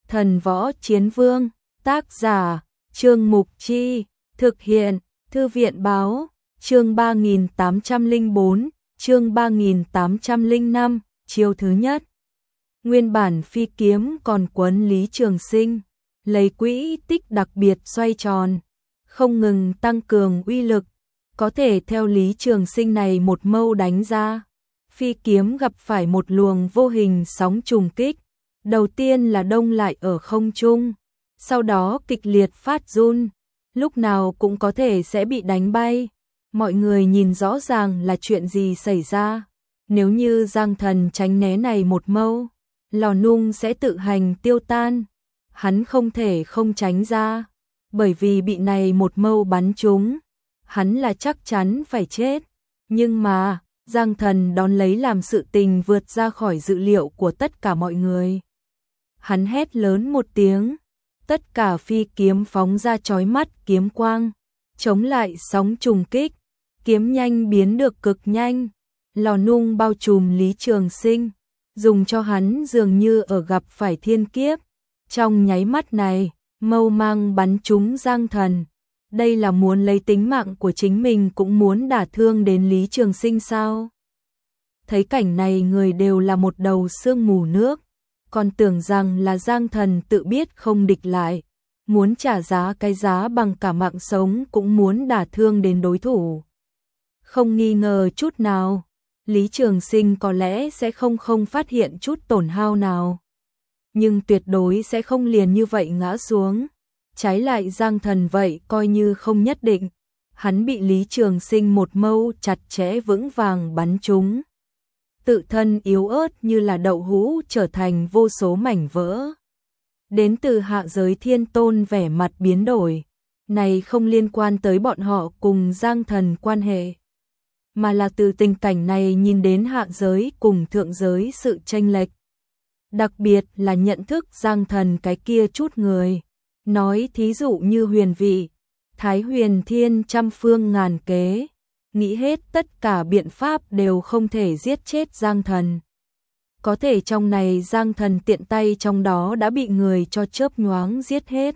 Thần Võ Chiến Vương, tác giả, Trương Mục Chi, thực hiện, Thư viện Báo, chương 3804, chương 3805, chiêu thứ nhất. Nguyên bản phi kiếm còn quấn Lý Trường Sinh, lấy quỹ tích đặc biệt xoay tròn, không ngừng tăng cường uy lực, có thể theo Lý Trường Sinh này một mâu đánh ra. Phi kiếm gặp phải một luồng vô hình sóng trùng kích, đầu tiên là đông lại ở không trung, sau đó kịch liệt phát run, lúc nào cũng có thể sẽ bị đánh bay. Mọi người nhìn rõ ràng là chuyện gì xảy ra. Nếu như Giang Thần tránh né này một mâu, lò nung sẽ tự hành tiêu tan. Hắn không thể không tránh ra, bởi vì bị này một mâu bắn trúng, hắn là chắc chắn phải chết. Nhưng mà, Giang Thần đón lấy làm sự tình vượt ra khỏi dự liệu của tất cả mọi người. Hắn hét lớn một tiếng, tất cả phi kiếm phóng ra chói mắt kiếm quang, chống lại sóng trùng kích, kiếm nhanh biến được cực nhanh, lò nung bao trùm Lý Trường Sinh, dùng cho hắn dường như ở gặp phải thiên kiếp. Trong nháy mắt này, mâu mang bắn trúng Giang Thần. Đây là muốn lấy tính mạng của chính mình cũng muốn đả thương đến Lý Trường Sinh sao? Thấy cảnh này người đều là một đầu sương mù nước, còn tưởng rằng là Giang Thần tự biết không địch lại, muốn trả giá cái giá bằng cả mạng sống cũng muốn đả thương đến đối thủ. Không nghi ngờ chút nào, Lý Trường Sinh có lẽ sẽ không phát hiện chút tổn hao nào, nhưng tuyệt đối sẽ không liền như vậy ngã xuống. Trái lại Giang Thần vậy coi như không nhất định, hắn bị Lý Trường Sinh một mâu chặt chẽ vững vàng bắn trúng. Tự thân yếu ớt như là đậu hũ trở thành vô số mảnh vỡ. Đến từ hạ giới Thiên Tôn vẻ mặt biến đổi, này không liên quan tới bọn họ cùng Giang Thần quan hệ, mà là từ tình cảnh này nhìn đến hạ giới cùng thượng giới sự chênh lệch. Đặc biệt là nhận thức Giang Thần cái kia chút người. Nói thí dụ như Huyền Vị, Thái Huyền Thiên trăm phương ngàn kế, nghĩ hết tất cả biện pháp đều không thể giết chết Giang Thần. Có thể trong này Giang Thần tiện tay trong đó đã bị người cho chớp nhoáng giết hết.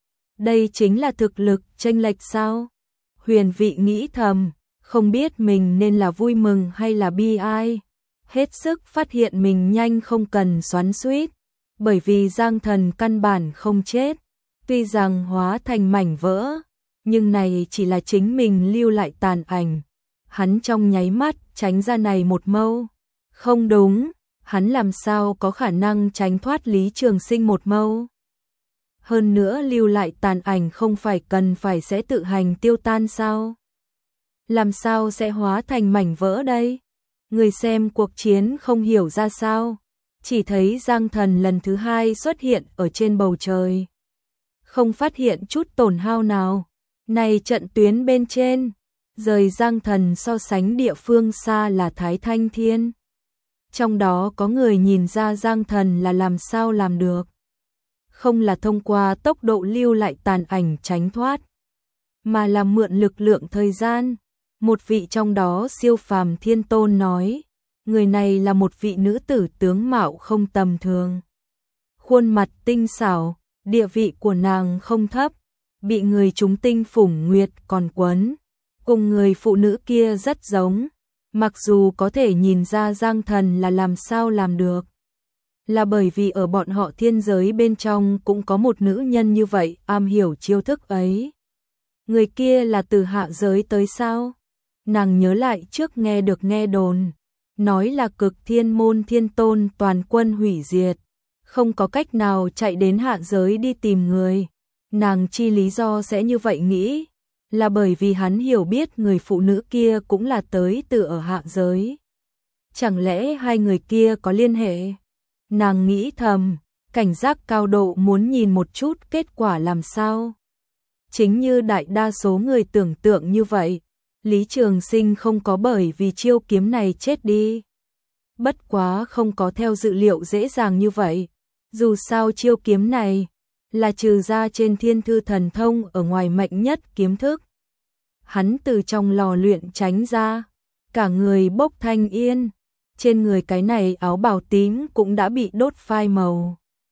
Đây chính là thực lực chênh lệch sao? Huyền Vị nghĩ thầm, không biết mình nên là vui mừng hay là bi ai. Hết sức phát hiện mình nhanh không cần xoắn xuýt, bởi vì Giang Thần căn bản không chết. Tuy rằng hóa thành mảnh vỡ, nhưng này chỉ là chính mình lưu lại tàn ảnh. Hắn trong nháy mắt tránh ra này một mâu. Không đúng, hắn làm sao có khả năng tránh thoát Lý Trường Sinh một mâu. Hơn nữa lưu lại tàn ảnh không phải cần phải sẽ tự hành tiêu tan sao? Làm sao sẽ hóa thành mảnh vỡ đây? Người xem cuộc chiến không hiểu ra sao, chỉ thấy Giang Thần lần thứ hai xuất hiện ở trên bầu trời. Không phát hiện chút tổn hao nào. Này trận tuyến bên trên, rời Giang Thần so sánh địa phương xa là Thái Thanh Thiên. Trong đó có người nhìn ra Giang Thần là làm sao làm được. Không là thông qua tốc độ lưu lại tàn ảnh tránh thoát, mà là mượn lực lượng thời gian. Một vị trong đó siêu phàm thiên tôn nói, người này là một vị nữ tử tướng mạo không tầm thường. Khuôn mặt tinh xảo, địa vị của nàng không thấp, bị người chúng tinh phủng nguyệt còn quấn, cùng người phụ nữ kia rất giống. Mặc dù có thể nhìn ra Giang Thần là làm sao làm được, là bởi vì ở bọn họ thiên giới bên trong cũng có một nữ nhân như vậy am hiểu chiêu thức ấy. Người kia là từ hạ giới tới sao? Nàng nhớ lại trước nghe được nghe đồn, nói là Cực Thiên Môn Thiên Tôn toàn quân hủy diệt, không có cách nào chạy đến hạ giới đi tìm người. Nàng chi lý do sẽ như vậy nghĩ, là bởi vì hắn hiểu biết người phụ nữ kia cũng là tới từ ở hạ giới. Chẳng lẽ hai người kia có liên hệ? Nàng nghĩ thầm, cảnh giác cao độ muốn nhìn một chút kết quả làm sao. Chính như đại đa số người tưởng tượng như vậy, Lý Trường Sinh không có bởi vì chiêu kiếm này chết đi. Bất quá không có theo dự liệu dễ dàng như vậy. Dù sao chiêu kiếm này là trừ ra trên Thiên Thư Thần Thông ở ngoài mạnh nhất kiếm thức. Hắn từ trong lò luyện tránh ra, cả người bốc thanh yên, trên người cái này áo bào tím cũng đã bị đốt phai màu.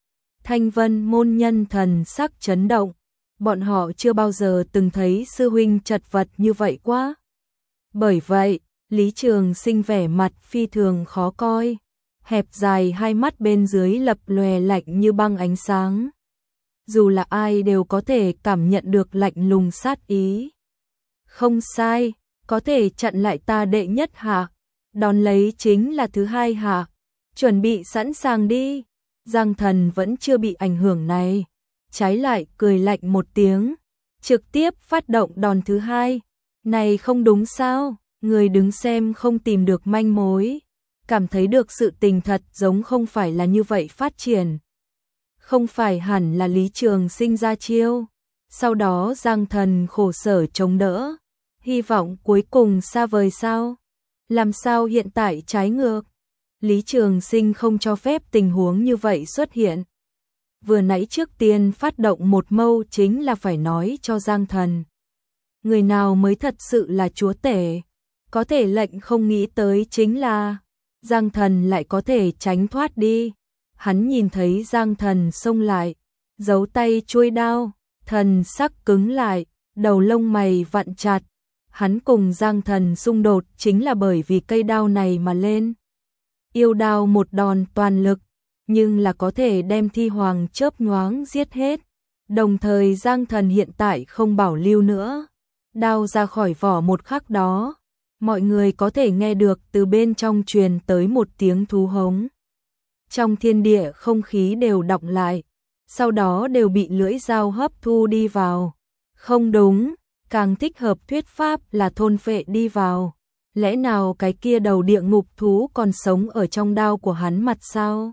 Thanh Vân môn nhân thần sắc chấn động, bọn họ chưa bao giờ từng thấy sư huynh chật vật như vậy quá. Bởi vậy, Lý Trường Sinh vẻ mặt phi thường khó coi, hẹp dài hai mắt bên dưới lập lòe lạnh như băng ánh sáng. Dù là ai đều có thể cảm nhận được lạnh lùng sát ý. Không sai, có thể chặn lại ta đệ nhất hạ, đón lấy chính là thứ hai hạ, chuẩn bị sẵn sàng đi. Giang Thần vẫn chưa bị ảnh hưởng này, trái lại cười lạnh một tiếng, trực tiếp phát động đòn thứ hai. Này không đúng sao, người đứng xem không tìm được manh mối, cảm thấy được sự tình thật giống không phải là như vậy phát triển. Không phải hẳn là Lý Trường Sinh ra chiêu, sau đó Giang Thần khổ sở chống đỡ, hy vọng cuối cùng xa vời sao? Làm sao hiện tại trái ngược? Lý Trường Sinh không cho phép tình huống như vậy xuất hiện. Vừa nãy trước tiên phát động một mâu chính là phải nói cho Giang Thần. Người nào mới thật sự là chúa tể, có thể lệnh không nghĩ tới chính là Giang Thần lại có thể tránh thoát đi. Hắn nhìn thấy Giang Thần xông lại, giấu tay chuôi đao, thần sắc cứng lại, đầu lông mày vặn chặt. Hắn cùng Giang Thần xung đột chính là bởi vì cây đao này mà lên. Yêu đao một đòn toàn lực, nhưng là có thể đem thi hoàng chớp nhoáng giết hết. Đồng thời Giang Thần hiện tại không bảo lưu nữa. Đao ra khỏi vỏ một khắc đó, mọi người có thể nghe được từ bên trong truyền tới một tiếng thú hống. Trong thiên địa không khí đều đọng lại, sau đó đều bị lưỡi dao hấp thu đi vào. Không đúng, càng thích hợp thuyết pháp là thôn phệ đi vào. Lẽ nào cái kia đầu địa ngục thú còn sống ở trong đao của hắn mặt sao?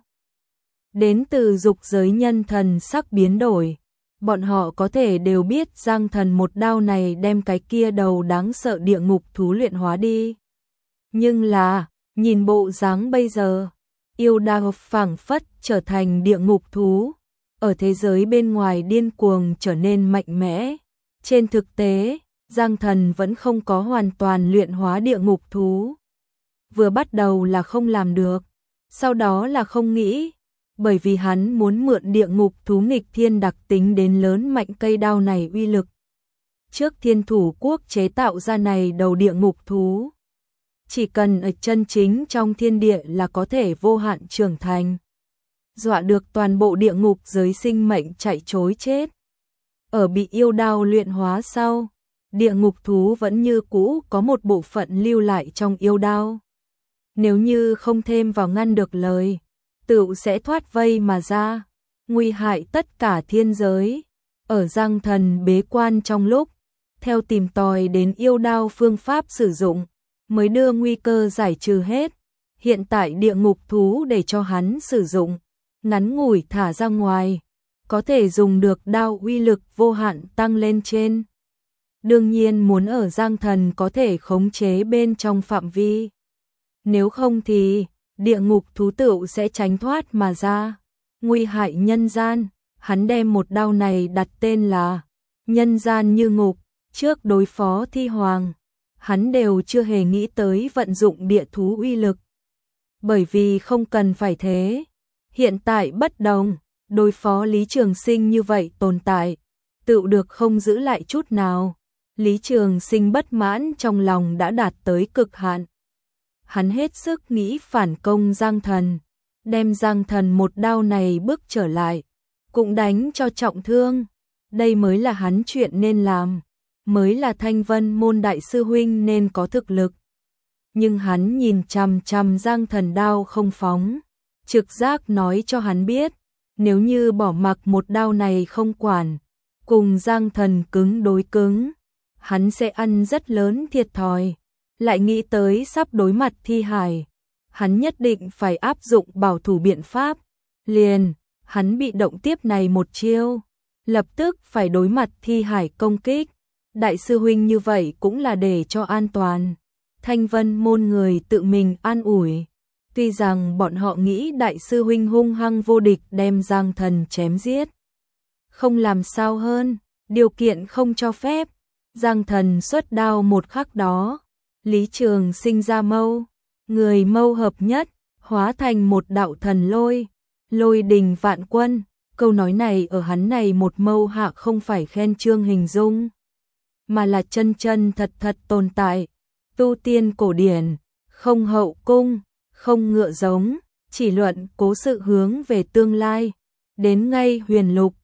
Đến từ dục giới nhân thần sắc biến đổi. Bọn họ có thể đều biết Giang Thần một đao này đem cái kia đầu đáng sợ địa ngục thú luyện hóa đi. Nhưng là, nhìn bộ dáng bây giờ, yêu đao phảng phất trở thành địa ngục thú, ở thế giới bên ngoài điên cuồng trở nên mạnh mẽ. Trên thực tế, Giang Thần vẫn không có hoàn toàn luyện hóa địa ngục thú. Vừa bắt đầu là không làm được, sau đó là không nghĩ, bởi vì hắn muốn mượn địa ngục thú nghịch thiên đặc tính đến lớn mạnh cây đao này uy lực. Trước Thiên Thủ Quốc chế tạo ra này đầu địa ngục thú, chỉ cần ở chân chính trong thiên địa là có thể vô hạn trưởng thành, dọa được toàn bộ địa ngục giới sinh mệnh chạy trối chết. Ở bị yêu đao luyện hóa sau, địa ngục thú vẫn như cũ có một bộ phận lưu lại trong yêu đao. Nếu như không thêm vào ngăn được lời, tựu sẽ thoát vây mà ra, nguy hại tất cả thiên giới. Ở Giang Thần bế quan trong lúc, theo tìm tòi đến yêu đao phương pháp sử dụng, mới đưa nguy cơ giải trừ hết. Hiện tại địa ngục thú để cho hắn sử dụng, ngắn ngủi thả ra ngoài, có thể dùng được đao uy lực vô hạn tăng lên trên. Đương nhiên muốn ở Giang Thần có thể khống chế bên trong phạm vi. Nếu không thì địa ngục thú tựu sẽ tránh thoát mà ra, nguy hại nhân gian. Hắn đem một đao này đặt tên là Nhân Gian Như Ngục. Trước đối phó thi hoàng, hắn đều chưa hề nghĩ tới vận dụng địa thú uy lực, bởi vì không cần phải thế. Hiện tại bất đồng, đối phó Lý Trường Sinh như vậy tồn tại, tựu được không giữ lại chút nào. Lý Trường Sinh bất mãn trong lòng đã đạt tới cực hạn. Hắn hết sức nghĩ phản công Giang Thần, đem Giang Thần một đao này bước trở lại, cũng đánh cho trọng thương. Đây mới là hắn chuyện nên làm, mới là Thanh Vân môn đại sư huynh nên có thực lực. Nhưng hắn nhìn chằm chằm Giang Thần đao không phóng, trực giác nói cho hắn biết, nếu như bỏ mặc một đao này không quản, cùng Giang Thần cứng đối cứng, hắn sẽ ăn rất lớn thiệt thòi. Lại nghĩ tới sắp đối mặt thi hải, hắn nhất định phải áp dụng bảo thủ biện pháp. Liền, hắn bị động tiếp này một chiêu, lập tức phải đối mặt thi hải công kích. Đại sư huynh như vậy cũng là để cho an toàn. Thanh Vân môn người tự mình an ủi. Tuy rằng bọn họ nghĩ đại sư huynh hung hăng vô địch đem Giang Thần chém giết, không làm sao hơn, điều kiện không cho phép. Giang Thần xuất đao một khắc đó, Lý Trường Sinh ra mâu, người mâu hợp nhất, hóa thành một đạo thần lôi, lôi đình vạn quân, Câu nói này ở hắn này một mâu hạ không phải khen chương hình dung, mà là chân chân thật thật tồn tại. Tu tiên cổ điển, không hậu cung, không ngựa giống, chỉ luận cố sự hướng về tương lai. Đến ngay huyền lục,